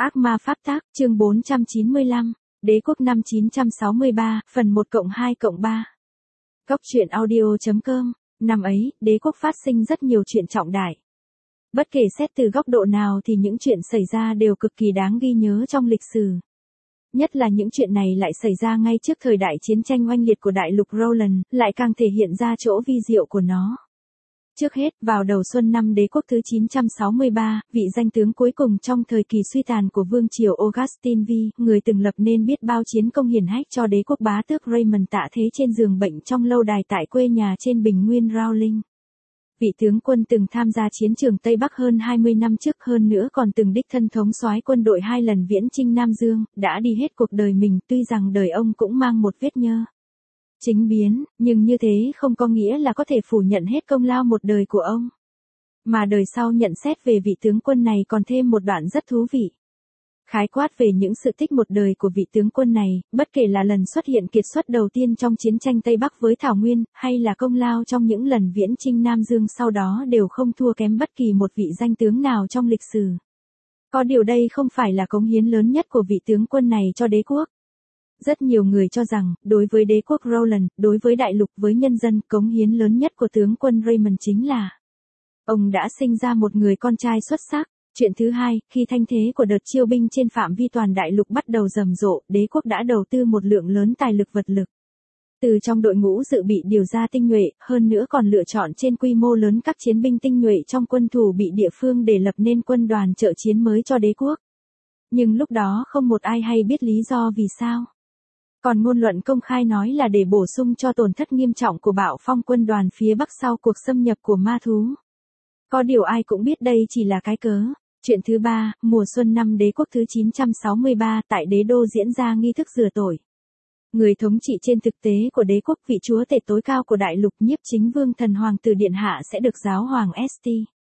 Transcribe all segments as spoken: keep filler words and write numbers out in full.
Ác ma pháp tác, chương bốn trăm chín mươi lăm, Đế quốc năm chín trăm sáu mươi ba, phần một cộng hai cộng ba. Góc truyện audio.com, năm ấy, đế quốc phát sinh rất nhiều chuyện trọng đại. Bất kể xét từ góc độ nào thì những chuyện xảy ra đều cực kỳ đáng ghi nhớ trong lịch sử. Nhất là những chuyện này lại xảy ra ngay trước thời đại chiến tranh oanh liệt của đại lục Roland, lại càng thể hiện ra chỗ vi diệu của nó. Trước hết, vào đầu xuân năm đế quốc thứ chín trăm sáu mươi ba, vị danh tướng cuối cùng trong thời kỳ suy tàn của vương triều Augustin V, người từng lập nên biết bao chiến công hiển hách cho đế quốc bá tước Raymond tạ thế trên giường bệnh trong lâu đài tại quê nhà trên bình nguyên Rowling. Vị tướng quân từng tham gia chiến trường Tây Bắc hơn hai mươi năm trước, hơn nữa còn từng đích thân thống soái quân đội hai lần viễn chinh Nam Dương, đã đi hết cuộc đời mình, tuy rằng đời ông cũng mang một vết nhơ chính biến, nhưng như thế không có nghĩa là có thể phủ nhận hết công lao một đời của ông. Mà đời sau nhận xét về vị tướng quân này còn thêm một đoạn rất thú vị. Khái quát về những sự tích một đời của vị tướng quân này, bất kể là lần xuất hiện kiệt xuất đầu tiên trong chiến tranh Tây Bắc với Thảo Nguyên, hay là công lao trong những lần viễn chinh Nam Dương sau đó đều không thua kém bất kỳ một vị danh tướng nào trong lịch sử. Có điều đây không phải là cống hiến lớn nhất của vị tướng quân này cho đế quốc. Rất nhiều người cho rằng, đối với đế quốc Roland, đối với đại lục, với nhân dân, cống hiến lớn nhất của tướng quân Raymond chính là ông đã sinh ra một người con trai xuất sắc. Chuyện thứ hai, khi thanh thế của đợt chiêu binh trên phạm vi toàn đại lục bắt đầu rầm rộ, đế quốc đã đầu tư một lượng lớn tài lực vật lực. Từ trong đội ngũ dự bị điều ra tinh nhuệ, hơn nữa còn lựa chọn trên quy mô lớn các chiến binh tinh nhuệ trong quân thủ bị địa phương để lập nên quân đoàn trợ chiến mới cho đế quốc. Nhưng lúc đó không một ai hay biết lý do vì sao. Còn ngôn luận công khai nói là để bổ sung cho tổn thất nghiêm trọng của bạo phong quân đoàn phía Bắc sau cuộc xâm nhập của ma thú. Có điều ai cũng biết đây chỉ là cái cớ. Chuyện thứ ba, mùa xuân năm đế quốc thứ chín trăm sáu mươi ba, tại đế đô diễn ra nghi thức rửa tội. Người thống trị trên thực tế của đế quốc, vị chúa tể tối cao của đại lục, Nhiếp Chính Vương Thần Hoàng tử Điện Hạ sẽ được giáo hoàng St.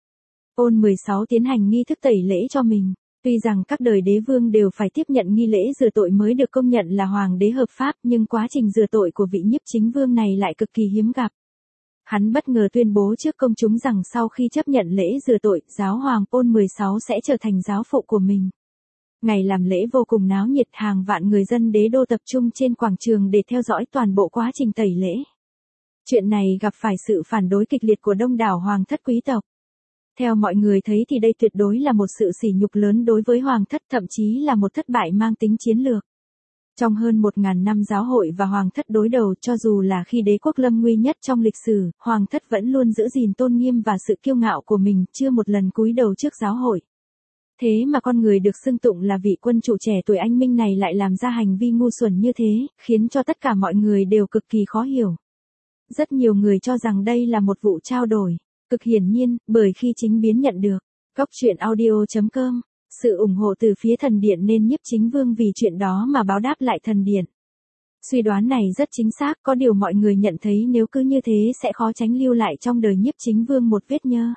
Paul mười sáu tiến hành nghi thức tẩy lễ cho mình. Tuy rằng các đời đế vương đều phải tiếp nhận nghi lễ rửa tội mới được công nhận là hoàng đế hợp pháp, nhưng quá trình rửa tội của vị Nhiếp Chính Vương này lại cực kỳ hiếm gặp. Hắn bất ngờ tuyên bố trước công chúng rằng sau khi chấp nhận lễ rửa tội, giáo hoàng Paul mười sáu sẽ trở thành giáo phụ của mình. Ngày làm lễ vô cùng náo nhiệt, hàng vạn người dân đế đô tập trung trên quảng trường để theo dõi toàn bộ quá trình tẩy lễ. Chuyện này gặp phải sự phản đối kịch liệt của đông đảo hoàng thất quý tộc. Theo mọi người thấy thì đây tuyệt đối là một sự sỉ nhục lớn đối với hoàng thất, thậm chí là một thất bại mang tính chiến lược. Trong hơn một ngàn năm giáo hội và hoàng thất đối đầu, cho dù là khi đế quốc lâm nguy nhất trong lịch sử, hoàng thất vẫn luôn giữ gìn tôn nghiêm và sự kiêu ngạo của mình, chưa một lần cúi đầu trước giáo hội. Thế mà con người được xưng tụng là vị quân chủ trẻ tuổi anh minh này lại làm ra hành vi ngu xuẩn như thế, khiến cho tất cả mọi người đều cực kỳ khó hiểu. Rất nhiều người cho rằng đây là một vụ trao đổi. Cực hiển nhiên, bởi khi chính biến nhận được góc truyện audio.com sự ủng hộ từ phía thần điện nên Nhiếp Chính Vương vì chuyện đó mà báo đáp lại thần điện. Suy đoán này rất chính xác, có điều mọi người nhận thấy nếu cứ như thế sẽ khó tránh lưu lại trong đời Nhiếp Chính Vương một vết nhơ.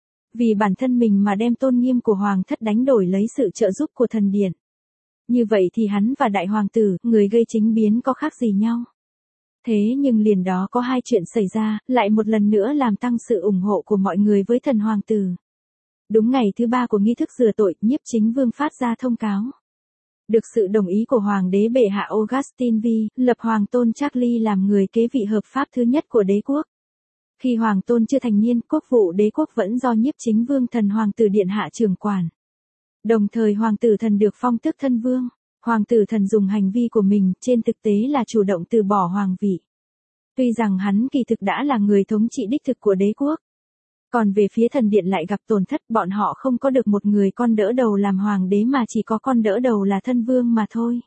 Vì bản thân mình mà đem tôn nghiêm của hoàng thất đánh đổi lấy sự trợ giúp của thần điện. Như vậy thì hắn và đại hoàng tử, người gây chính biến, có khác gì nhau? Thế nhưng liền đó có hai chuyện xảy ra, lại một lần nữa làm tăng sự ủng hộ của mọi người với thần hoàng tử. Đúng ngày thứ ba của nghi thức rửa tội, Nhiếp Chính Vương phát ra thông cáo. Được sự đồng ý của hoàng đế bệ hạ Augustin V, lập hoàng tôn Charles làm người kế vị hợp pháp thứ nhất của đế quốc. Khi hoàng tôn chưa thành niên, quốc vụ đế quốc vẫn do Nhiếp Chính Vương Thần Hoàng tử Điện Hạ trưởng quản. Đồng thời hoàng tử thần được phong tước thân vương. Hoàng tử thần dùng hành vi của mình, trên thực tế là chủ động từ bỏ hoàng vị. Tuy rằng hắn kỳ thực đã là người thống trị đích thực của đế quốc. Còn về phía thần điện lại gặp tổn thất, bọn họ không có được một người con đỡ đầu làm hoàng đế mà chỉ có con đỡ đầu là thân vương mà thôi.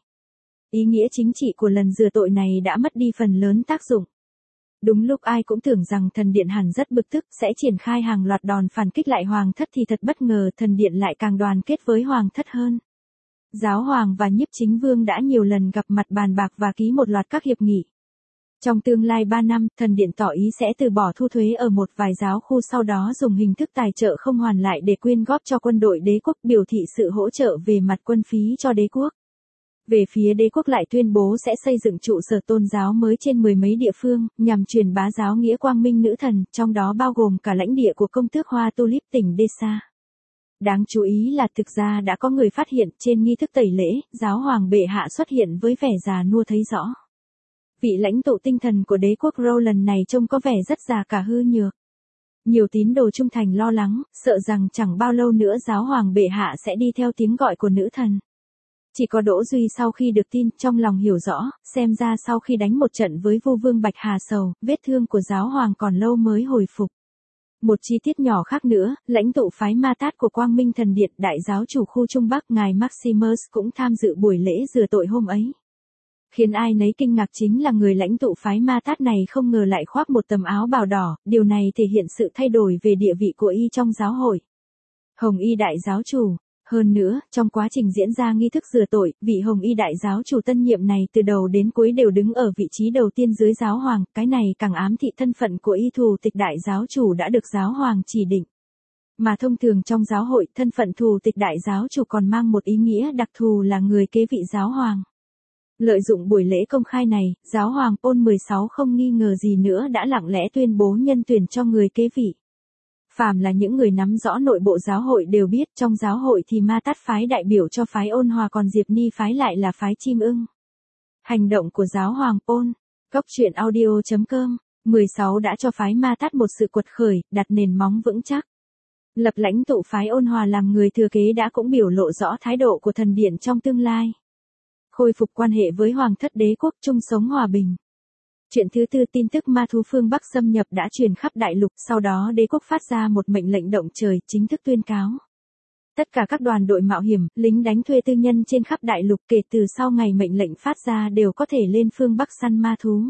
Ý nghĩa chính trị của lần rửa tội này đã mất đi phần lớn tác dụng. Đúng lúc ai cũng tưởng rằng thần điện hẳn rất bực tức, sẽ triển khai hàng loạt đòn phản kích lại hoàng thất thì thật bất ngờ thần điện lại càng đoàn kết với hoàng thất hơn. Giáo hoàng và Nhiếp Chính Vương đã nhiều lần gặp mặt bàn bạc và ký một loạt các hiệp nghị. Trong tương lai ba năm, thần điện tỏ ý sẽ từ bỏ thu thuế ở một vài giáo khu, sau đó dùng hình thức tài trợ không hoàn lại để quyên góp cho quân đội đế quốc, biểu thị sự hỗ trợ về mặt quân phí cho đế quốc. Về phía đế quốc lại tuyên bố sẽ xây dựng trụ sở tôn giáo mới trên mười mấy địa phương, nhằm truyền bá giáo nghĩa quang minh nữ thần, trong đó bao gồm cả lãnh địa của công tước Hoa Tulip tỉnh Desa. Đáng chú ý là thực ra đã có người phát hiện trên nghi thức tẩy lễ, giáo hoàng bệ hạ xuất hiện với vẻ già nua thấy rõ. Vị lãnh tụ tinh thần của đế quốc Râu lần này trông có vẻ rất già cả hư nhược. Nhiều tín đồ trung thành lo lắng, sợ rằng chẳng bao lâu nữa giáo hoàng bệ hạ sẽ đi theo tiếng gọi của nữ thần. Chỉ có Đỗ Duy sau khi được tin, trong lòng hiểu rõ, xem ra sau khi đánh một trận với Vu Vương Bạch Hà Sầu, vết thương của giáo hoàng còn lâu mới hồi phục. Một chi tiết nhỏ khác nữa, lãnh tụ phái Ma Tát của Quang Minh Thần Điện, đại giáo chủ khu Trung Bắc ngài Maximus cũng tham dự buổi lễ rửa tội hôm ấy. Khiến ai nấy kinh ngạc chính là người lãnh tụ phái Ma Tát này không ngờ lại khoác một tấm áo bào đỏ, điều này thể hiện sự thay đổi về địa vị của y trong giáo hội. Hồng Y đại giáo chủ. Hơn nữa, trong quá trình diễn ra nghi thức rửa tội, vị Hồng Y đại giáo chủ tân nhiệm này từ đầu đến cuối đều đứng ở vị trí đầu tiên dưới giáo hoàng, cái này càng ám thị thân phận của y thù tịch đại giáo chủ đã được giáo hoàng chỉ định. Mà thông thường trong giáo hội, thân phận thù tịch đại giáo chủ còn mang một ý nghĩa đặc thù là người kế vị giáo hoàng. Lợi dụng buổi lễ công khai này, giáo hoàng Paul mười sáu không nghi ngờ gì nữa đã lặng lẽ tuyên bố nhân tuyển cho người kế vị. Phàm là những người nắm rõ nội bộ giáo hội đều biết trong giáo hội thì Ma Tát phái đại biểu cho phái Ôn Hòa còn Diệp Ni phái lại là phái Chim Ưng. Hành động của giáo hoàng Paul, Cốc truyện audio chấm com, mười sáu đã cho phái Ma Tát một sự quật khởi, đặt nền móng vững chắc. Lập lãnh tụ phái Ôn Hòa làm người thừa kế đã cũng biểu lộ rõ thái độ của thần điện trong tương lai. Khôi phục quan hệ với hoàng thất đế quốc chung sống hòa bình. Chuyện thứ tư, tin tức ma thú phương Bắc xâm nhập đã truyền khắp đại lục, sau đó đế quốc phát ra một mệnh lệnh động trời, chính thức tuyên cáo. Tất cả các đoàn đội mạo hiểm, lính đánh thuê tư nhân trên khắp đại lục kể từ sau ngày mệnh lệnh phát ra đều có thể lên phương Bắc săn ma thú.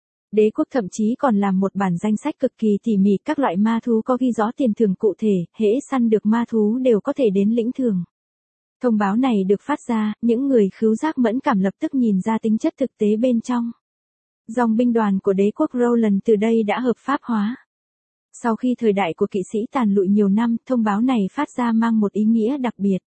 Đế quốc thậm chí còn làm một bản danh sách cực kỳ tỉ mỉ các loại ma thú có ghi rõ tiền thưởng cụ thể, hễ săn được ma thú đều có thể đến lĩnh thưởng. Thông báo này được phát ra, những người khứu giác mẫn cảm lập tức nhìn ra tính chất thực tế bên trong. Dòng binh đoàn của đế quốc Roland từ đây đã hợp pháp hóa. Sau khi thời đại của kỵ sĩ tàn lụi nhiều năm, thông báo này phát ra mang một ý nghĩa đặc biệt.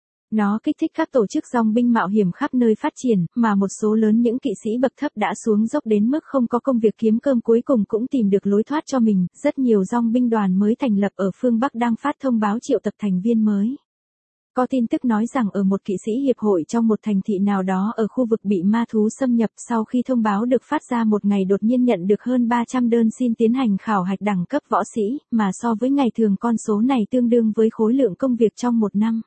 Nó kích thích các tổ chức dòng binh mạo hiểm khắp nơi phát triển, mà một số lớn những kỵ sĩ bậc thấp đã xuống dốc đến mức không có công việc kiếm cơm cuối cùng cũng tìm được lối thoát cho mình. Rất nhiều dòng binh đoàn mới thành lập ở phương Bắc đang phát thông báo triệu tập thành viên mới. Có tin tức nói rằng ở một kỵ sĩ hiệp hội trong một thành thị nào đó ở khu vực bị ma thú xâm nhập, sau khi thông báo được phát ra một ngày đột nhiên nhận được hơn ba trăm đơn xin tiến hành khảo hạch đẳng cấp võ sĩ, mà so với ngày thường con số này tương đương với khối lượng công việc trong một năm.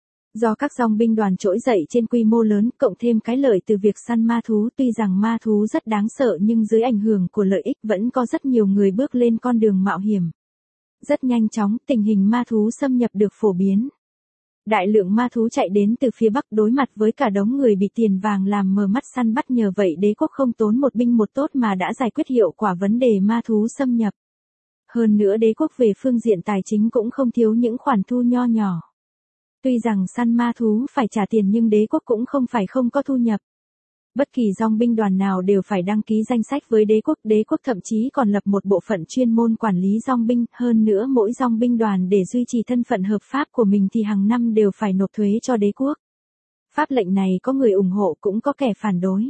Do các dòng binh đoàn trỗi dậy trên quy mô lớn, cộng thêm cái lợi từ việc săn ma thú, tuy rằng ma thú rất đáng sợ nhưng dưới ảnh hưởng của lợi ích vẫn có rất nhiều người bước lên con đường mạo hiểm. Rất nhanh chóng, tình hình ma thú xâm nhập được phổ biến. Đại lượng ma thú chạy đến từ phía Bắc đối mặt với cả đống người bị tiền vàng làm mờ mắt săn bắt, nhờ vậy đế quốc không tốn một binh một tốt mà đã giải quyết hiệu quả vấn đề ma thú xâm nhập. Hơn nữa đế quốc về phương diện tài chính cũng không thiếu những khoản thu nho nhỏ. Tuy rằng săn ma thú phải trả tiền nhưng đế quốc cũng không phải không có thu nhập. Bất kỳ dòng binh đoàn nào đều phải đăng ký danh sách với đế quốc, đế quốc thậm chí còn lập một bộ phận chuyên môn quản lý dòng binh, hơn nữa mỗi dòng binh đoàn để duy trì thân phận hợp pháp của mình thì hàng năm đều phải nộp thuế cho đế quốc. Pháp lệnh này có người ủng hộ cũng có kẻ phản đối.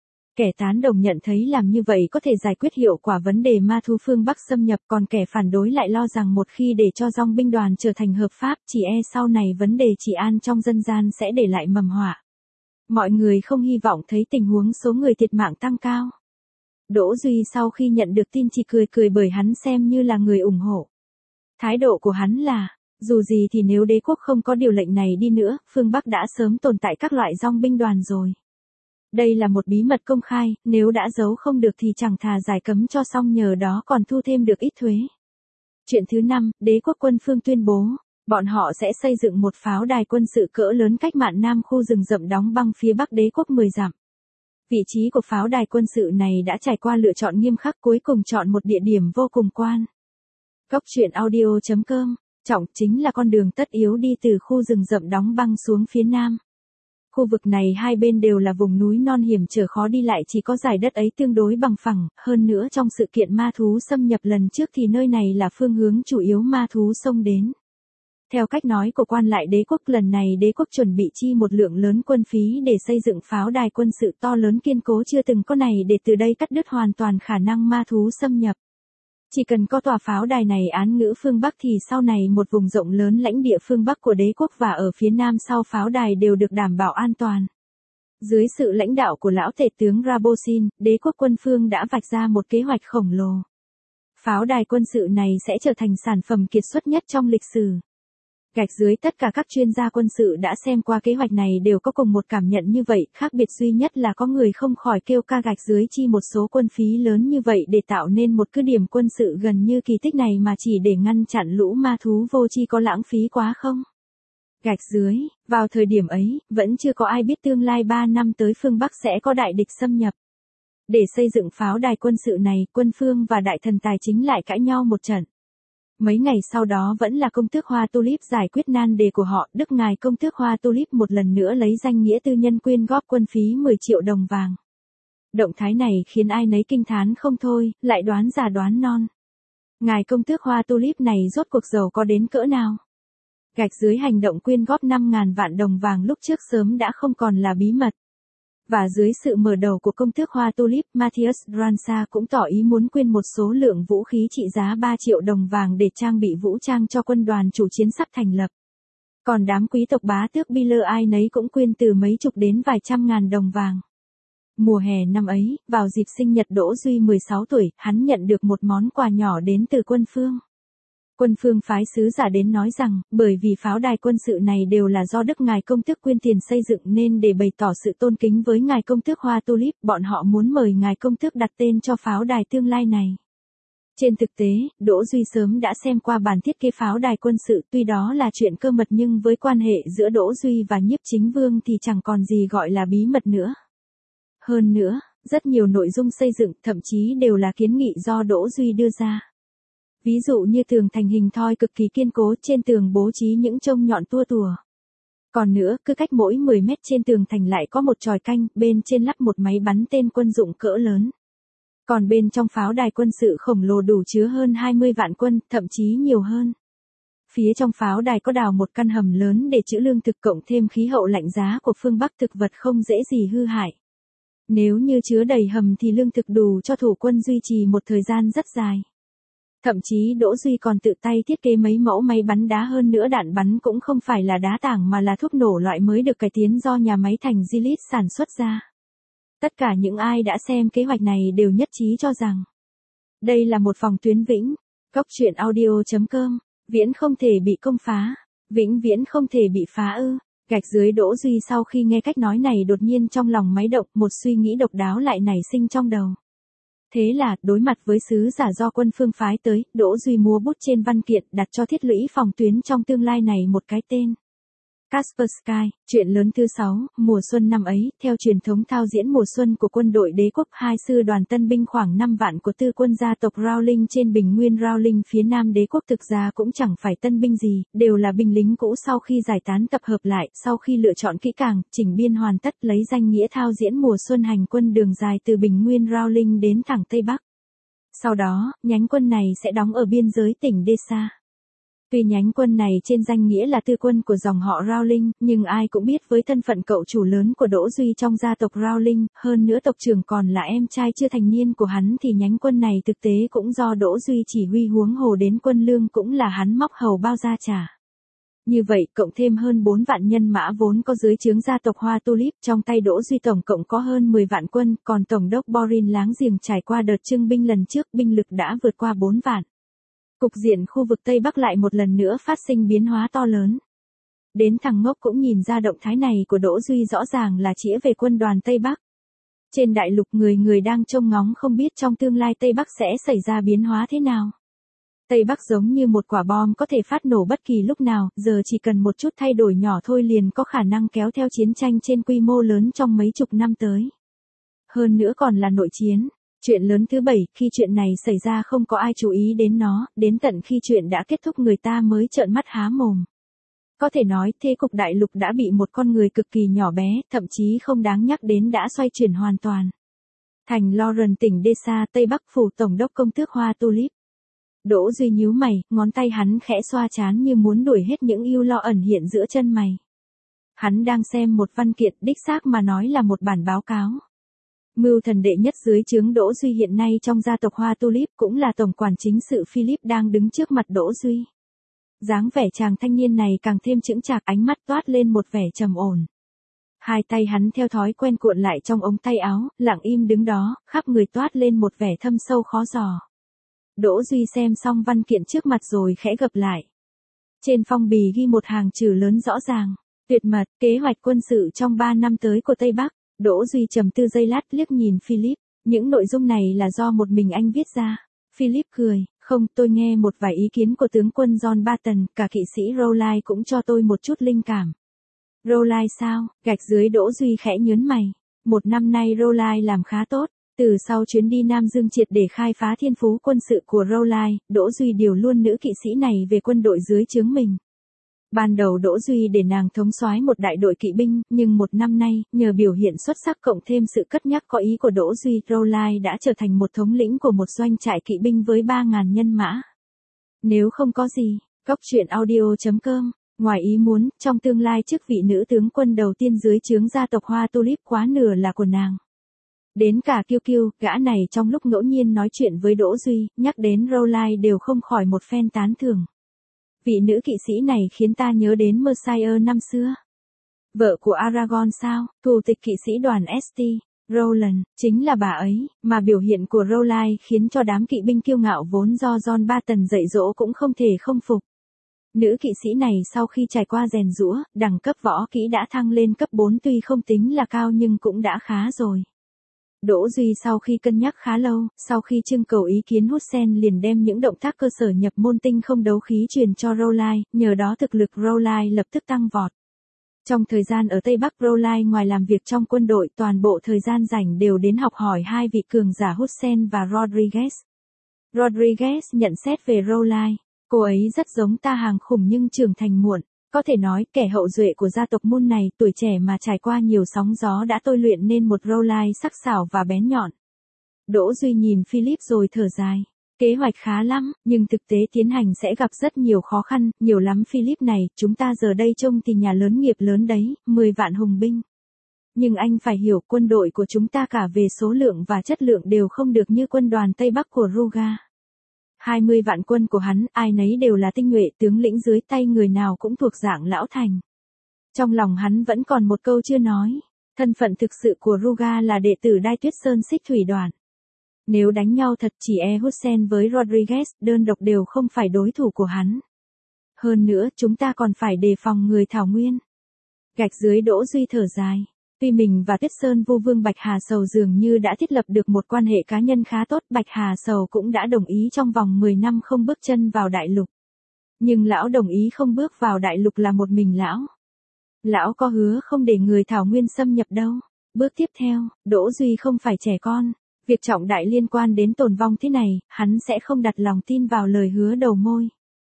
Kẻ tán đồng nhận thấy làm như vậy có thể giải quyết hiệu quả vấn đề ma thú phương Bắc xâm nhập, còn kẻ phản đối lại lo rằng một khi để cho dòng binh đoàn trở thành hợp pháp, chỉ e sau này vấn đề trị an trong dân gian sẽ để lại mầm họa. Mọi người không hy vọng thấy tình huống số người thiệt mạng tăng cao. Đỗ Duy sau khi nhận được tin chỉ cười cười bởi hắn xem như là người ủng hộ. Thái độ của hắn là, dù gì thì nếu đế quốc không có điều lệnh này đi nữa, phương Bắc đã sớm tồn tại các loại dòng binh đoàn rồi. Đây là một bí mật công khai, nếu đã giấu không được thì chẳng thà giải cấm cho xong, nhờ đó còn thu thêm được ít thuế. Chuyện thứ năm, đế quốc quân phương tuyên bố, bọn họ sẽ xây dựng một pháo đài quân sự cỡ lớn cách mạn Nam khu rừng rậm đóng băng phía Bắc đế quốc mười dặm. Vị trí của pháo đài quân sự này đã trải qua lựa chọn nghiêm khắc, cuối cùng chọn một địa điểm vô cùng quan. Cốc truyện audio chấm com, trọng chính là con đường tất yếu đi từ khu rừng rậm đóng băng xuống phía Nam. Khu vực này hai bên đều là vùng núi non hiểm trở khó đi lại, chỉ có dải đất ấy tương đối bằng phẳng, hơn nữa trong sự kiện ma thú xâm nhập lần trước thì nơi này là phương hướng chủ yếu ma thú xông đến. Theo cách nói của quan lại đế quốc, lần này đế quốc chuẩn bị chi một lượng lớn quân phí để xây dựng pháo đài quân sự to lớn kiên cố chưa từng có này để từ đây cắt đứt hoàn toàn khả năng ma thú xâm nhập. Chỉ cần có tòa pháo đài này án ngữ phương Bắc thì sau này một vùng rộng lớn lãnh địa phương Bắc của đế quốc và ở phía Nam sau pháo đài đều được đảm bảo an toàn. Dưới sự lãnh đạo của lão tể tướng Rabosin, đế quốc quân phương đã vạch ra một kế hoạch khổng lồ. Pháo đài quân sự này sẽ trở thành sản phẩm kiệt xuất nhất trong lịch sử. Gạch dưới tất cả các chuyên gia quân sự đã xem qua kế hoạch này đều có cùng một cảm nhận như vậy, khác biệt duy nhất là có người không khỏi kêu ca gạch dưới chi một số quân phí lớn như vậy để tạo nên một cứ điểm quân sự gần như kỳ tích này mà chỉ để ngăn chặn lũ ma thú vô tri có lãng phí quá không? Gạch dưới, vào thời điểm ấy, vẫn chưa có ai biết tương lai ba năm tới phương Bắc sẽ có đại địch xâm nhập. Để xây dựng pháo đài quân sự này, quân phương và đại thần tài chính lại cãi nhau một trận. Mấy ngày sau đó vẫn là công tước Hoa Tulip giải quyết nan đề của họ, Đức ngài công tước Hoa Tulip một lần nữa lấy danh nghĩa tư nhân quyên góp quân phí mười triệu đồng vàng. Động thái này khiến ai nấy kinh thán không thôi, lại đoán già đoán non. Ngài công tước Hoa Tulip này rốt cuộc giàu có đến cỡ nào? Gạch dưới hành động quyên góp năm ngàn vạn đồng vàng lúc trước sớm đã không còn là bí mật. Và dưới sự mở đầu của công tước Hoa Tulip, Matthias Dransa cũng tỏ ý muốn quyên một số lượng vũ khí trị giá ba triệu đồng vàng để trang bị vũ trang cho quân đoàn chủ chiến sắp thành lập. Còn đám quý tộc bá tước Biller ai nấy cũng quyên từ mấy chục đến vài trăm ngàn đồng vàng. Mùa hè năm ấy, vào dịp sinh nhật Đỗ Duy mười sáu tuổi, hắn nhận được một món quà nhỏ đến từ quân phương. Quân phương phái sứ giả đến nói rằng, bởi vì pháo đài quân sự này đều là do Đức ngài công tước quyên tiền xây dựng nên để bày tỏ sự tôn kính với ngài công tước Hoa Tulip, bọn họ muốn mời ngài công tước đặt tên cho pháo đài tương lai này. Trên thực tế, Đỗ Duy sớm đã xem qua bản thiết kế pháo đài quân sự, tuy đó là chuyện cơ mật nhưng với quan hệ giữa Đỗ Duy và Nhiếp Chính Vương thì chẳng còn gì gọi là bí mật nữa. Hơn nữa, rất nhiều nội dung xây dựng thậm chí đều là kiến nghị do Đỗ Duy đưa ra. Ví dụ như tường thành hình thoi cực kỳ kiên cố, trên tường bố trí những chông nhọn tua tùa. Còn nữa, cứ cách mỗi mười mét trên tường thành lại có một chòi canh, bên trên lắp một máy bắn tên quân dụng cỡ lớn. Còn bên trong pháo đài quân sự khổng lồ đủ chứa hơn hai mươi vạn quân, thậm chí nhiều hơn. Phía trong pháo đài có đào một căn hầm lớn để trữ lương thực cộng thêm khí hậu lạnh giá của phương Bắc thực vật không dễ gì hư hại. Nếu như chứa đầy hầm thì lương thực đủ cho thủ quân duy trì một thời gian rất dài. Thậm chí Đỗ Duy còn tự tay thiết kế mấy mẫu máy bắn đá, hơn nữa đạn bắn cũng không phải là đá tảng mà là thuốc nổ loại mới được cải tiến do nhà máy thành Gilead sản xuất ra. Tất cả những ai đã xem kế hoạch này đều nhất trí cho rằng đây là một phòng tuyến vĩnh. Góc truyện audio chấm com, viễn không thể bị công phá, vĩnh viễn không thể bị phá ư. Gạch dưới Đỗ Duy sau khi nghe cách nói này đột nhiên trong lòng máy động, một suy nghĩ độc đáo lại nảy sinh trong đầu. Thế là, đối mặt với sứ giả do quân phương phái tới, Đỗ Duy múa bút trên văn kiện đặt cho thiết lũy phòng tuyến trong tương lai này một cái tên. Kaspersky, chuyện lớn thứ sáu, mùa xuân năm ấy, theo truyền thống thao diễn mùa xuân của quân đội đế quốc, hai sư đoàn tân binh khoảng năm vạn của tư quân gia tộc Rowling trên bình nguyên Rowling phía nam đế quốc thực ra cũng chẳng phải tân binh gì, đều là binh lính cũ sau khi giải tán tập hợp lại, sau khi lựa chọn kỹ càng, chỉnh biên hoàn tất lấy danh nghĩa thao diễn mùa xuân hành quân đường dài từ bình nguyên Rowling đến thẳng Tây Bắc. Sau đó, nhánh quân này sẽ đóng ở biên giới tỉnh Desa. Tuy nhánh quân này trên danh nghĩa là tư quân của dòng họ Rowling, nhưng ai cũng biết với thân phận cậu chủ lớn của Đỗ Duy trong gia tộc Rowling, hơn nữa tộc trưởng còn là em trai chưa thành niên của hắn thì nhánh quân này thực tế cũng do Đỗ Duy chỉ huy, huống hồ đến quân lương cũng là hắn móc hầu bao ra trả. Như vậy, cộng thêm hơn bốn vạn nhân mã vốn có dưới trướng gia tộc Hoa Tulip, trong tay Đỗ Duy tổng cộng có hơn mười vạn quân, còn tổng đốc Borin láng giềng trải qua đợt trưng binh lần trước, binh lực đã vượt qua bốn vạn. Cục diện khu vực Tây Bắc lại một lần nữa phát sinh biến hóa to lớn. Đến thằng ngốc cũng nhìn ra động thái này của Đỗ Duy rõ ràng là chĩa về quân đoàn Tây Bắc. Trên đại lục người người đang trông ngóng không biết trong tương lai Tây Bắc sẽ xảy ra biến hóa thế nào. Tây Bắc giống như một quả bom có thể phát nổ bất kỳ lúc nào, giờ chỉ cần một chút thay đổi nhỏ thôi liền có khả năng kéo theo chiến tranh trên quy mô lớn trong mấy chục năm tới. Hơn nữa còn là nội chiến. Chuyện lớn thứ bảy, khi chuyện này xảy ra không có ai chú ý đến nó, đến tận khi chuyện đã kết thúc người ta mới trợn mắt há mồm. Có thể nói, thế cục đại lục đã bị một con người cực kỳ nhỏ bé, thậm chí không đáng nhắc đến đã xoay chuyển hoàn toàn. Thành Lauren tỉnh Desa, Tây Bắc phủ tổng đốc công tước Hoa Tulip. Đỗ Duy nhíu mày, ngón tay hắn khẽ xoa trán như muốn đuổi hết những ưu lo ẩn hiện giữa chân mày. Hắn đang xem một văn kiện, đích xác mà nói là một bản báo cáo. Mưu thần đệ nhất dưới trướng Đỗ Duy hiện nay trong gia tộc Hoa Tulip cũng là tổng quản chính sự Philip đang đứng trước mặt Đỗ Duy. Dáng vẻ chàng thanh niên này càng thêm chững chạc, ánh mắt toát lên một vẻ trầm ổn. Hai tay hắn theo thói quen cuộn lại trong ống tay áo, lặng im đứng đó, khắp người toát lên một vẻ thâm sâu khó dò. Đỗ Duy xem xong văn kiện trước mặt rồi khẽ gập lại. Trên phong bì ghi một hàng chữ lớn rõ ràng, tuyệt mật, kế hoạch quân sự trong ba năm tới của Tây Bắc. Đỗ Duy trầm tư giây lát liếc nhìn Philip, những nội dung này là do một mình anh viết ra. Philip cười, không, tôi nghe một vài ý kiến của tướng quân John Barton, cả kỵ sĩ Rowley cũng cho tôi một chút linh cảm. Rowley sao? Gạch dưới Đỗ Duy khẽ nhớn mày. Một năm nay Rowley làm khá tốt. Từ sau chuyến đi Nam Dương triệt để khai phá thiên phú quân sự của Rowley, Đỗ Duy điều luôn nữ kỵ sĩ này về quân đội dưới trướng mình. Ban đầu Đỗ Duy để nàng thống soái một đại đội kỵ binh, nhưng một năm nay, nhờ biểu hiện xuất sắc cộng thêm sự cất nhắc có ý của Đỗ Duy, Rowley đã trở thành một thống lĩnh của một doanh trại kỵ binh với ba ngàn nhân mã. Nếu không có gì, cóc truyện audio chấm com. Ngoài ý muốn, trong tương lai chức vị nữ tướng quân đầu tiên dưới trướng gia tộc Hoa Tulip quá nửa là của nàng. Đến cả Kiêu Kiêu, gã này trong lúc ngẫu nhiên nói chuyện với Đỗ Duy, nhắc đến Rowley đều không khỏi một phen tán thưởng. Vị nữ kỵ sĩ này khiến ta nhớ đến Mercia năm xưa. Vợ của Aragorn sao, thủ tịch kỵ sĩ đoàn ét tê, Rowland, chính là bà ấy, mà biểu hiện của Rowley khiến cho đám kỵ binh kiêu ngạo vốn do John Barton dạy dỗ cũng không thể không phục. Nữ kỵ sĩ này sau khi trải qua rèn giũa, đẳng cấp võ kỹ đã thăng lên cấp bốn tuy không tính là cao nhưng cũng đã khá rồi. Đỗ Duy sau khi cân nhắc khá lâu, sau khi trưng cầu ý kiến Hussein liền đem những động tác cơ sở nhập môn tinh không đấu khí truyền cho Rowley, nhờ đó thực lực Rowley lập tức tăng vọt. Trong thời gian ở Tây Bắc, Rowley ngoài làm việc trong quân đội toàn bộ thời gian rảnh đều đến học hỏi hai vị cường giả Hussein và Rodriguez. Rodriguez nhận xét về Rowley, cô ấy rất giống ta hàng khủng nhưng trưởng thành muộn. Có thể nói, kẻ hậu duệ của gia tộc Moon này, tuổi trẻ mà trải qua nhiều sóng gió đã tôi luyện nên một Rowley sắc sảo và bén nhọn. Đỗ Duy nhìn Philip rồi thở dài. Kế hoạch khá lắm, nhưng thực tế tiến hành sẽ gặp rất nhiều khó khăn, nhiều lắm Philip này, chúng ta giờ đây trông thì nhà lớn nghiệp lớn đấy, mười vạn hùng binh. Nhưng anh phải hiểu quân đội của chúng ta cả về số lượng và chất lượng đều không được như quân đoàn Tây Bắc của Ruga. hai mươi vạn quân của hắn, ai nấy đều là tinh nhuệ, tướng lĩnh dưới tay người nào cũng thuộc dạng lão thành. Trong lòng hắn vẫn còn một câu chưa nói, thân phận thực sự của Ruga là đệ tử Đai Tuyết Sơn Xích Thủy Đoàn. Nếu đánh nhau thật chỉ e Hussein với Rodriguez, đơn độc đều không phải đối thủ của hắn. Hơn nữa, chúng ta còn phải đề phòng người Thảo Nguyên. Gạch dưới Đỗ Duy thở dài. Tuy mình và Tuyết Sơn Vu Vương Bạch Hà Sầu dường như đã thiết lập được một quan hệ cá nhân khá tốt, Bạch Hà Sầu cũng đã đồng ý trong vòng mười năm không bước chân vào đại lục. Nhưng lão đồng ý không bước vào đại lục là một mình lão. Lão có hứa không để người Thảo Nguyên xâm nhập đâu. Bước tiếp theo, Đỗ Duy không phải trẻ con. Việc trọng đại liên quan đến tồn vong thế này, hắn sẽ không đặt lòng tin vào lời hứa đầu môi.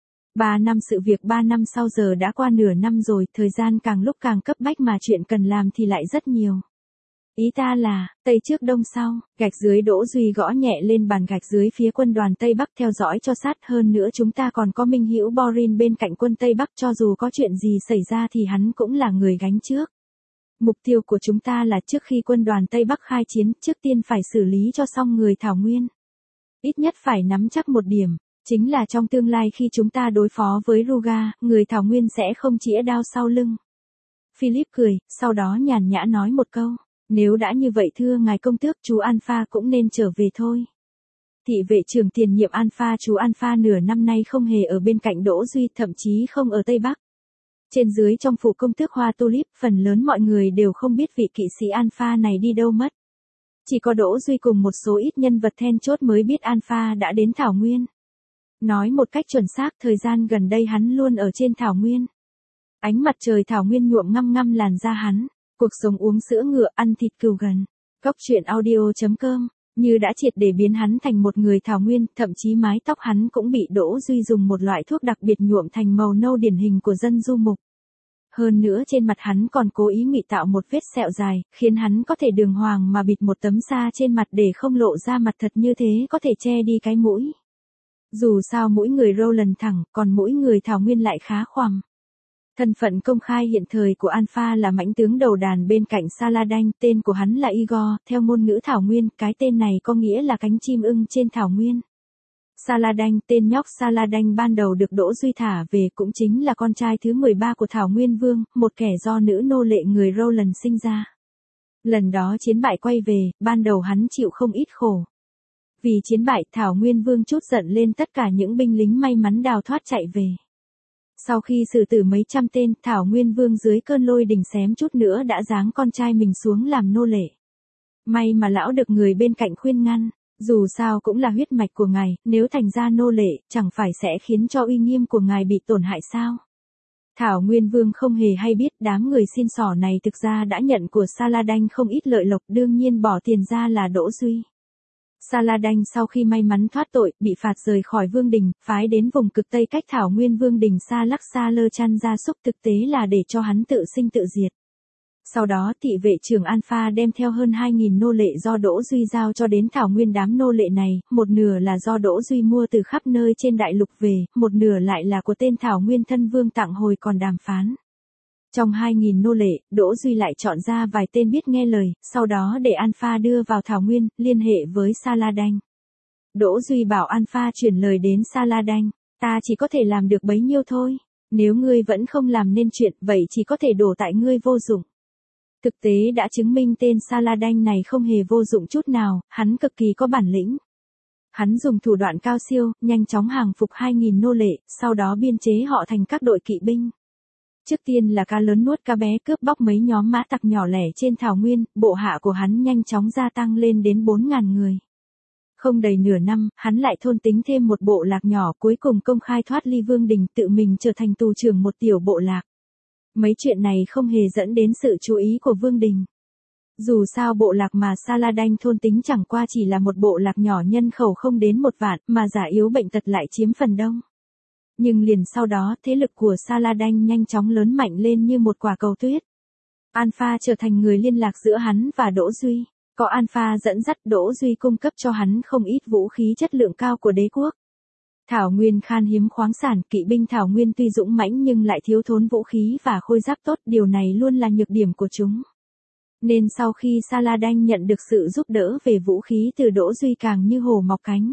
Ba năm sự việc ba năm sau giờ đã qua nửa năm rồi, thời gian càng lúc càng cấp bách mà chuyện cần làm thì lại rất nhiều. Ý ta là, Tây trước Đông sau, gạch dưới Đỗ Duy gõ nhẹ lên bàn gạch dưới phía quân đoàn Tây Bắc theo dõi cho sát, hơn nữa chúng ta còn có Minh Hữu Borin bên cạnh quân Tây Bắc, cho dù có chuyện gì xảy ra thì hắn cũng là người gánh trước. Mục tiêu của chúng ta là trước khi quân đoàn Tây Bắc khai chiến, trước tiên phải xử lý cho xong người Thảo Nguyên. Ít nhất phải nắm chắc một điểm. Chính là trong tương lai khi chúng ta đối phó với Ruga, người Thảo Nguyên sẽ không chĩa đao sau lưng. Philip cười, sau đó nhàn nhã nói một câu. Nếu đã như vậy thưa ngài công tước, chú Alpha cũng nên trở về thôi. Thị vệ trưởng tiền nhiệm Alpha, chú Alpha nửa năm nay không hề ở bên cạnh Đỗ Duy, thậm chí không ở Tây Bắc. Trên dưới trong phủ công tước Hoa Tulip, phần lớn mọi người đều không biết vị kỵ sĩ Alpha này đi đâu mất. Chỉ có Đỗ Duy cùng một số ít nhân vật then chốt mới biết Alpha đã đến Thảo Nguyên. Nói một cách chuẩn xác, thời gian gần đây hắn luôn ở trên Thảo Nguyên. Ánh mặt trời Thảo Nguyên nhuộm ngăm ngăm làn da hắn, cuộc sống uống sữa ngựa, ăn thịt cừu gần. Cóc truyện audio chấm com, như đã triệt để biến hắn thành một người Thảo Nguyên, thậm chí mái tóc hắn cũng bị Đỗ Duy dùng một loại thuốc đặc biệt nhuộm thành màu nâu điển hình của dân du mục. Hơn nữa trên mặt hắn còn cố ý ngụy tạo một vết sẹo dài, khiến hắn có thể đường hoàng mà bịt một tấm sa trên mặt để không lộ ra mặt thật, như thế có thể che đi cái mũi. Dù sao mũi người Roland thẳng, còn mũi người Thảo Nguyên lại khá khoằm. Thân phận công khai hiện thời của Alpha là mãnh tướng đầu đàn bên cạnh Saladin, tên của hắn là Igor, theo ngôn ngữ Thảo Nguyên, cái tên này có nghĩa là cánh chim ưng trên Thảo Nguyên. Saladin, tên nhóc Saladin ban đầu được Đỗ Duy thả về, cũng chính là con trai thứ mười ba của Thảo Nguyên Vương, một kẻ do nữ nô lệ người Roland sinh ra. Lần đó chiến bại quay về, ban đầu hắn chịu không ít khổ. Vì chiến bại, Thảo Nguyên Vương trút giận lên tất cả những binh lính may mắn đào thoát chạy về. Sau khi xử tử mấy trăm tên, Thảo Nguyên Vương dưới cơn lôi đình xém chút nữa đã giáng con trai mình xuống làm nô lệ. May mà lão được người bên cạnh khuyên ngăn, dù sao cũng là huyết mạch của ngài, nếu thành ra nô lệ, chẳng phải sẽ khiến cho uy nghiêm của ngài bị tổn hại sao? Thảo Nguyên Vương không hề hay biết đám người xin xỏ này thực ra đã nhận của Saladin không ít lợi lộc, đương nhiên bỏ tiền ra là Đỗ Duy. Saladin sau khi may mắn thoát tội, bị phạt rời khỏi vương đình, phái đến vùng cực Tây cách Thảo Nguyên Vương đình xa lắc xa lơ chăn gia súc, thực tế là để cho hắn tự sinh tự diệt. Sau đó thị vệ trưởng Alpha đem theo hơn hai nghìn nô lệ do Đỗ Duy giao cho đến Thảo Nguyên. Đám nô lệ này, một nửa là do Đỗ Duy mua từ khắp nơi trên đại lục về, một nửa lại là của tên Thảo Nguyên thân vương tặng hồi còn đàm phán. Trong hai nghìn nô lệ, Đỗ Duy lại chọn ra vài tên biết nghe lời, sau đó để Alpha đưa vào Thảo Nguyên, liên hệ với Saladin. Đỗ Duy bảo Alpha chuyển lời đến Saladin, ta chỉ có thể làm được bấy nhiêu thôi, nếu ngươi vẫn không làm nên chuyện, vậy chỉ có thể đổ tại ngươi vô dụng. Thực tế đã chứng minh tên Saladin này không hề vô dụng chút nào, hắn cực kỳ có bản lĩnh. Hắn dùng thủ đoạn cao siêu, nhanh chóng hàng phục hai nghìn nô lệ, sau đó biên chế họ thành các đội kỵ binh. Trước tiên là cá lớn nuốt cá bé, cướp bóc mấy nhóm mã tặc nhỏ lẻ trên Thảo Nguyên, bộ hạ của hắn nhanh chóng gia tăng lên đến bốn nghìn người. Không đầy nửa năm, hắn lại thôn tính thêm một bộ lạc nhỏ, cuối cùng công khai thoát ly vương đình, tự mình trở thành tù trưởng một tiểu bộ lạc. Mấy chuyện này không hề dẫn đến sự chú ý của vương đình. Dù sao bộ lạc mà Saladin thôn tính chẳng qua chỉ là một bộ lạc nhỏ nhân khẩu không đến một vạn, mà già yếu bệnh tật lại chiếm phần đông. Nhưng liền sau đó, thế lực của Saladin nhanh chóng lớn mạnh lên như một quả cầu tuyết. Alpha trở thành người liên lạc giữa hắn và Đỗ Duy. Có Alpha dẫn dắt, Đỗ Duy cung cấp cho hắn không ít vũ khí chất lượng cao của đế quốc. Thảo Nguyên khan hiếm khoáng sản, kỵ binh Thảo Nguyên tuy dũng mãnh nhưng lại thiếu thốn vũ khí và khôi giáp tốt, điều này luôn là nhược điểm của chúng. Nên sau khi Saladin nhận được sự giúp đỡ về vũ khí từ Đỗ Duy càng như hổ mọc cánh.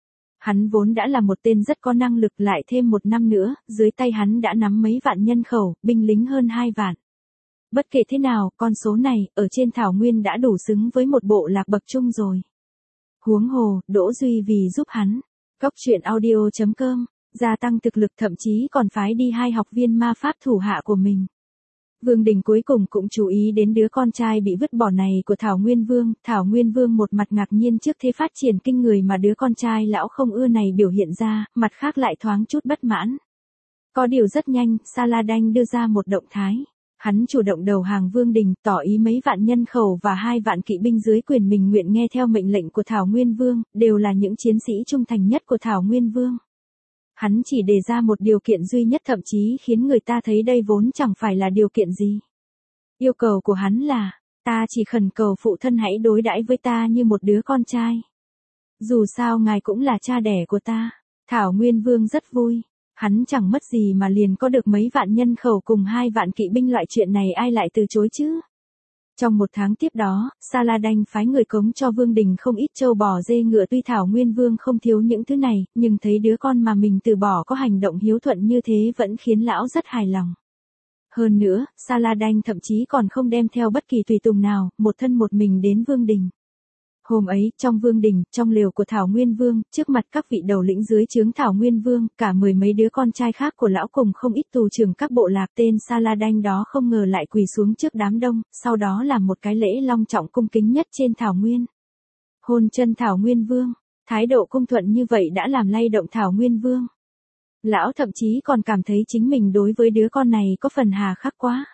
Hắn vốn đã là một tên rất có năng lực, lại thêm một năm nữa, dưới tay hắn đã nắm mấy vạn nhân khẩu, binh lính hơn hai vạn. Bất kể thế nào, con số này, ở trên Thảo Nguyên đã đủ xứng với một bộ lạc bậc trung rồi. Huống hồ, Đỗ Duy vì giúp hắn. Cóc truyện audio chấm com, gia tăng thực lực, thậm chí còn phái đi hai học viên ma pháp thủ hạ của mình. Vương đình cuối cùng cũng chú ý đến đứa con trai bị vứt bỏ này của Thảo Nguyên Vương. Thảo Nguyên Vương một mặt ngạc nhiên trước thế phát triển kinh người mà đứa con trai lão không ưa này biểu hiện ra, mặt khác lại thoáng chút bất mãn. Có điều rất nhanh, Saladin đưa ra một động thái. Hắn chủ động đầu hàng vương đình, tỏ ý mấy vạn nhân khẩu và hai vạn kỵ binh dưới quyền mình nguyện nghe theo mệnh lệnh của Thảo Nguyên Vương, đều là những chiến sĩ trung thành nhất của Thảo Nguyên Vương. Hắn chỉ đề ra một điều kiện duy nhất, thậm chí khiến người ta thấy đây vốn chẳng phải là điều kiện gì. Yêu cầu của hắn là, ta chỉ khẩn cầu phụ thân hãy đối đãi với ta như một đứa con trai. Dù sao ngài cũng là cha đẻ của ta. Thảo Nguyên Vương rất vui. Hắn chẳng mất gì mà liền có được mấy vạn nhân khẩu cùng hai vạn kỵ binh, loại chuyện này ai lại từ chối chứ. Trong một tháng tiếp đó, Saladin phái người cống cho vương đình không ít trâu bò dê ngựa. Tuy Thảo Nguyên Vương không thiếu những thứ này, nhưng thấy đứa con mà mình từ bỏ có hành động hiếu thuận như thế vẫn khiến lão rất hài lòng. Hơn nữa, Saladin thậm chí còn không đem theo bất kỳ tùy tùng nào, một thân một mình đến vương đình. Hôm ấy, trong vương đình, trong lều của Thảo Nguyên Vương, trước mặt các vị đầu lĩnh dưới trướng Thảo Nguyên Vương, cả mười mấy đứa con trai khác của lão cùng không ít tù trưởng các bộ lạc, tên Saladin đó không ngờ lại quỳ xuống trước đám đông, sau đó làm một cái lễ long trọng cung kính nhất trên Thảo Nguyên. Hôn chân Thảo Nguyên Vương, thái độ cung thuận như vậy đã làm lay động Thảo Nguyên Vương. Lão thậm chí còn cảm thấy chính mình đối với đứa con này có phần hà khắc quá.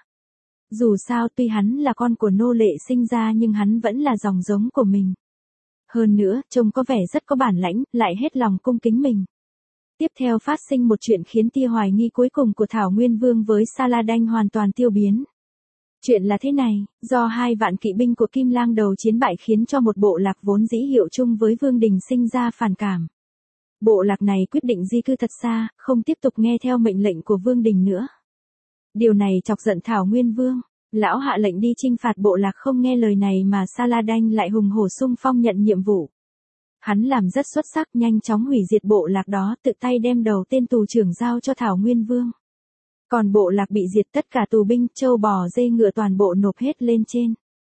Dù sao tuy hắn là con của nô lệ sinh ra nhưng hắn vẫn là dòng giống của mình. Hơn nữa, trông có vẻ rất có bản lãnh, lại hết lòng cung kính mình. Tiếp theo phát sinh một chuyện khiến tia hoài nghi cuối cùng của Thảo Nguyên Vương với Saladin hoàn toàn tiêu biến. Chuyện là thế này, do hai vạn kỵ binh của Kim Lang đầu chiến bại khiến cho một bộ lạc vốn dĩ hiệu chung với vương đình sinh ra phản cảm. Bộ lạc này quyết định di cư thật xa, không tiếp tục nghe theo mệnh lệnh của vương đình nữa. Điều này chọc giận Thảo Nguyên Vương. Lão hạ lệnh đi chinh phạt bộ lạc, không nghe lời này mà Saladin lại hùng hổ xung phong nhận nhiệm vụ. Hắn làm rất xuất sắc, nhanh chóng hủy diệt bộ lạc đó, tự tay đem đầu tên tù trưởng giao cho Thảo Nguyên Vương. Còn bộ lạc bị diệt, tất cả tù binh, trâu bò, dê ngựa toàn bộ nộp hết lên trên.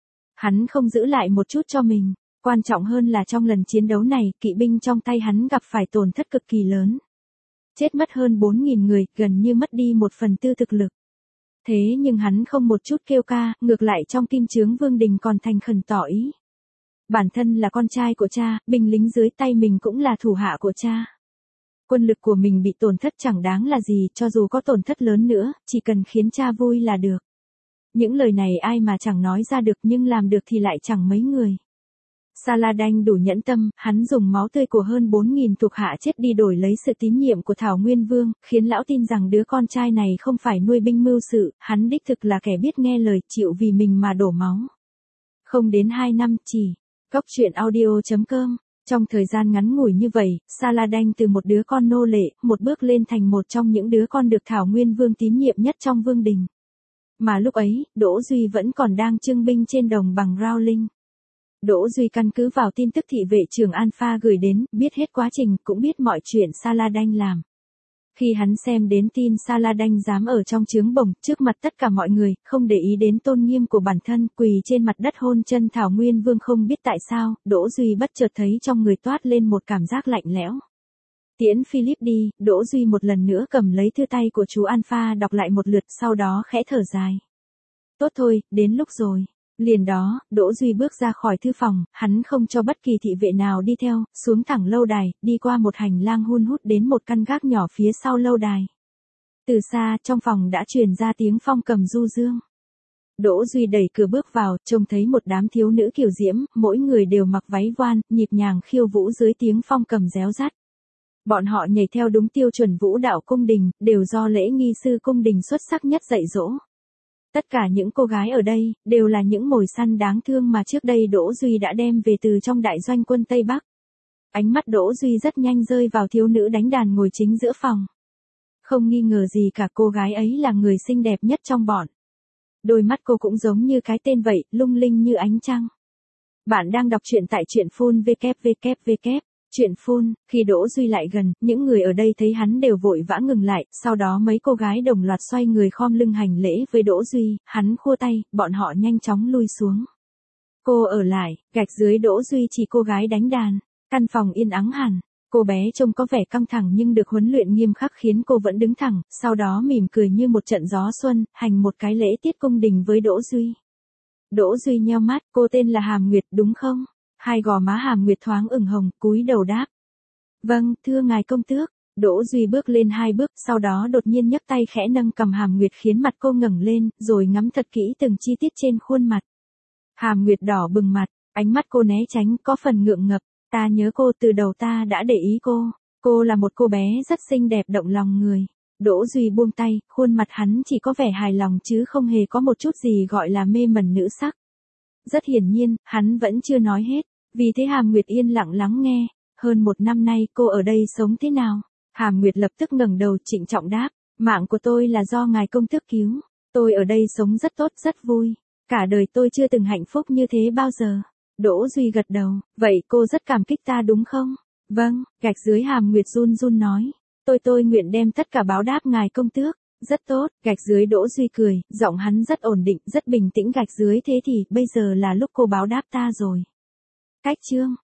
Hắn không giữ lại một chút cho mình, quan trọng hơn là trong lần chiến đấu này, kỵ binh trong tay hắn gặp phải tổn thất cực kỳ lớn. Chết mất hơn bốn nghìn người, gần như mất đi một phần tư thực lực. Thế nhưng hắn không một chút kêu ca, ngược lại trong kim chướng vương đình còn thành khẩn tỏ ý. Bản thân là con trai của cha, binh lính dưới tay mình cũng là thủ hạ của cha. Quân lực của mình bị tổn thất chẳng đáng là gì, cho dù có tổn thất lớn nữa, chỉ cần khiến cha vui là được. Những lời này ai mà chẳng nói ra được, nhưng làm được thì lại chẳng mấy người. Saladin đủ nhẫn tâm, hắn dùng máu tươi của hơn bốn nghìn thuộc hạ chết đi đổi lấy sự tín nhiệm của Thảo Nguyên Vương, khiến lão tin rằng đứa con trai này không phải nuôi binh mưu sự, hắn đích thực là kẻ biết nghe lời, chịu vì mình mà đổ máu. Không đến hai năm chỉ, Cóc truyện audio chấm com. Trong thời gian ngắn ngủi như vậy, Saladin từ một đứa con nô lệ, một bước lên thành một trong những đứa con được Thảo Nguyên Vương tín nhiệm nhất trong vương đình. Mà lúc ấy, Đỗ Duy vẫn còn đang trưng binh trên đồng bằng Rowling. Đỗ Duy căn cứ vào tin tức thị vệ trưởng Alpha gửi đến, biết hết quá trình, cũng biết mọi chuyện Saladin làm. Khi hắn xem đến tin Saladin dám ở trong trướng bổng, trước mặt tất cả mọi người, không để ý đến tôn nghiêm của bản thân, quỳ trên mặt đất hôn chân Thảo Nguyên Vương, không biết tại sao, Đỗ Duy bất chợt thấy trong người toát lên một cảm giác lạnh lẽo. Tiễn Philip đi, Đỗ Duy một lần nữa cầm lấy thư tay của chú Alpha đọc lại một lượt, sau đó khẽ thở dài. Tốt thôi, đến lúc rồi. Liền đó, Đỗ Duy bước ra khỏi thư phòng, hắn không cho bất kỳ thị vệ nào đi theo, xuống thẳng lâu đài, đi qua một hành lang hun hút đến một căn gác nhỏ phía sau lâu đài. Từ xa, trong phòng đã truyền ra tiếng phong cầm du dương. Đỗ Duy đẩy cửa bước vào, trông thấy một đám thiếu nữ kiều diễm, mỗi người đều mặc váy voan, nhịp nhàng khiêu vũ dưới tiếng phong cầm réo rắt. Bọn họ nhảy theo đúng tiêu chuẩn vũ đạo cung đình, đều do lễ nghi sư cung đình xuất sắc nhất dạy dỗ. Tất cả những cô gái ở đây, đều là những mồi săn đáng thương mà trước đây Đỗ Duy đã đem về từ trong đại doanh quân Tây Bắc. Ánh mắt Đỗ Duy rất nhanh rơi vào thiếu nữ đánh đàn ngồi chính giữa phòng. Không nghi ngờ gì cả, cô gái ấy là người xinh đẹp nhất trong bọn. Đôi mắt cô cũng giống như cái tên vậy, lung linh như ánh trăng. Bạn đang đọc truyện tại truyện phun vê vê vê. Chuyện phun, khi Đỗ Duy lại gần, những người ở đây thấy hắn đều vội vã ngừng lại, sau đó mấy cô gái đồng loạt xoay người khom lưng hành lễ với Đỗ Duy, hắn khua tay, bọn họ nhanh chóng lui xuống. Cô ở lại, gạch dưới Đỗ Duy chỉ cô gái đánh đàn, căn phòng yên ắng hẳn, cô bé trông có vẻ căng thẳng nhưng được huấn luyện nghiêm khắc khiến cô vẫn đứng thẳng, sau đó mỉm cười như một trận gió xuân, hành một cái lễ tiết cung đình với Đỗ Duy. Đỗ Duy nheo mắt, cô tên là Hàm Nguyệt đúng không? Hai gò má Hàm Nguyệt thoáng ửng hồng, cúi đầu đáp. Vâng, thưa ngài công tước. Đỗ Duy bước lên hai bước, sau đó đột nhiên nhấc tay khẽ nâng cầm Hàm Nguyệt khiến mặt cô ngẩng lên, rồi ngắm thật kỹ từng chi tiết trên khuôn mặt. Hàm Nguyệt đỏ bừng mặt, ánh mắt cô né tránh, có phần ngượng ngập. Ta nhớ cô, từ đầu ta đã để ý cô. Cô là một cô bé rất xinh đẹp động lòng người. Đỗ Duy buông tay, khuôn mặt hắn chỉ có vẻ hài lòng chứ không hề có một chút gì gọi là mê mẩn nữ sắc. Rất hiển nhiên, hắn vẫn chưa nói hết. Vì thế Hàm Nguyệt yên lặng lắng nghe. Hơn một năm nay cô ở đây sống thế nào? Hàm Nguyệt lập tức ngẩng đầu trịnh trọng đáp. Mạng của tôi là do ngài công tước cứu. Tôi ở đây sống rất tốt, rất vui. Cả đời tôi chưa từng hạnh phúc như thế bao giờ. Đỗ Duy gật đầu. Vậy cô rất cảm kích ta đúng không? Vâng, gạch dưới Hàm Nguyệt run run nói. Tôi tôi nguyện đem tất cả báo đáp ngài công tước. Rất tốt, gạch dưới Đỗ Duy cười, giọng hắn rất ổn định, rất bình tĩnh. Gạch dưới thế thì, bây giờ là lúc cô báo đáp ta rồi. Cách chương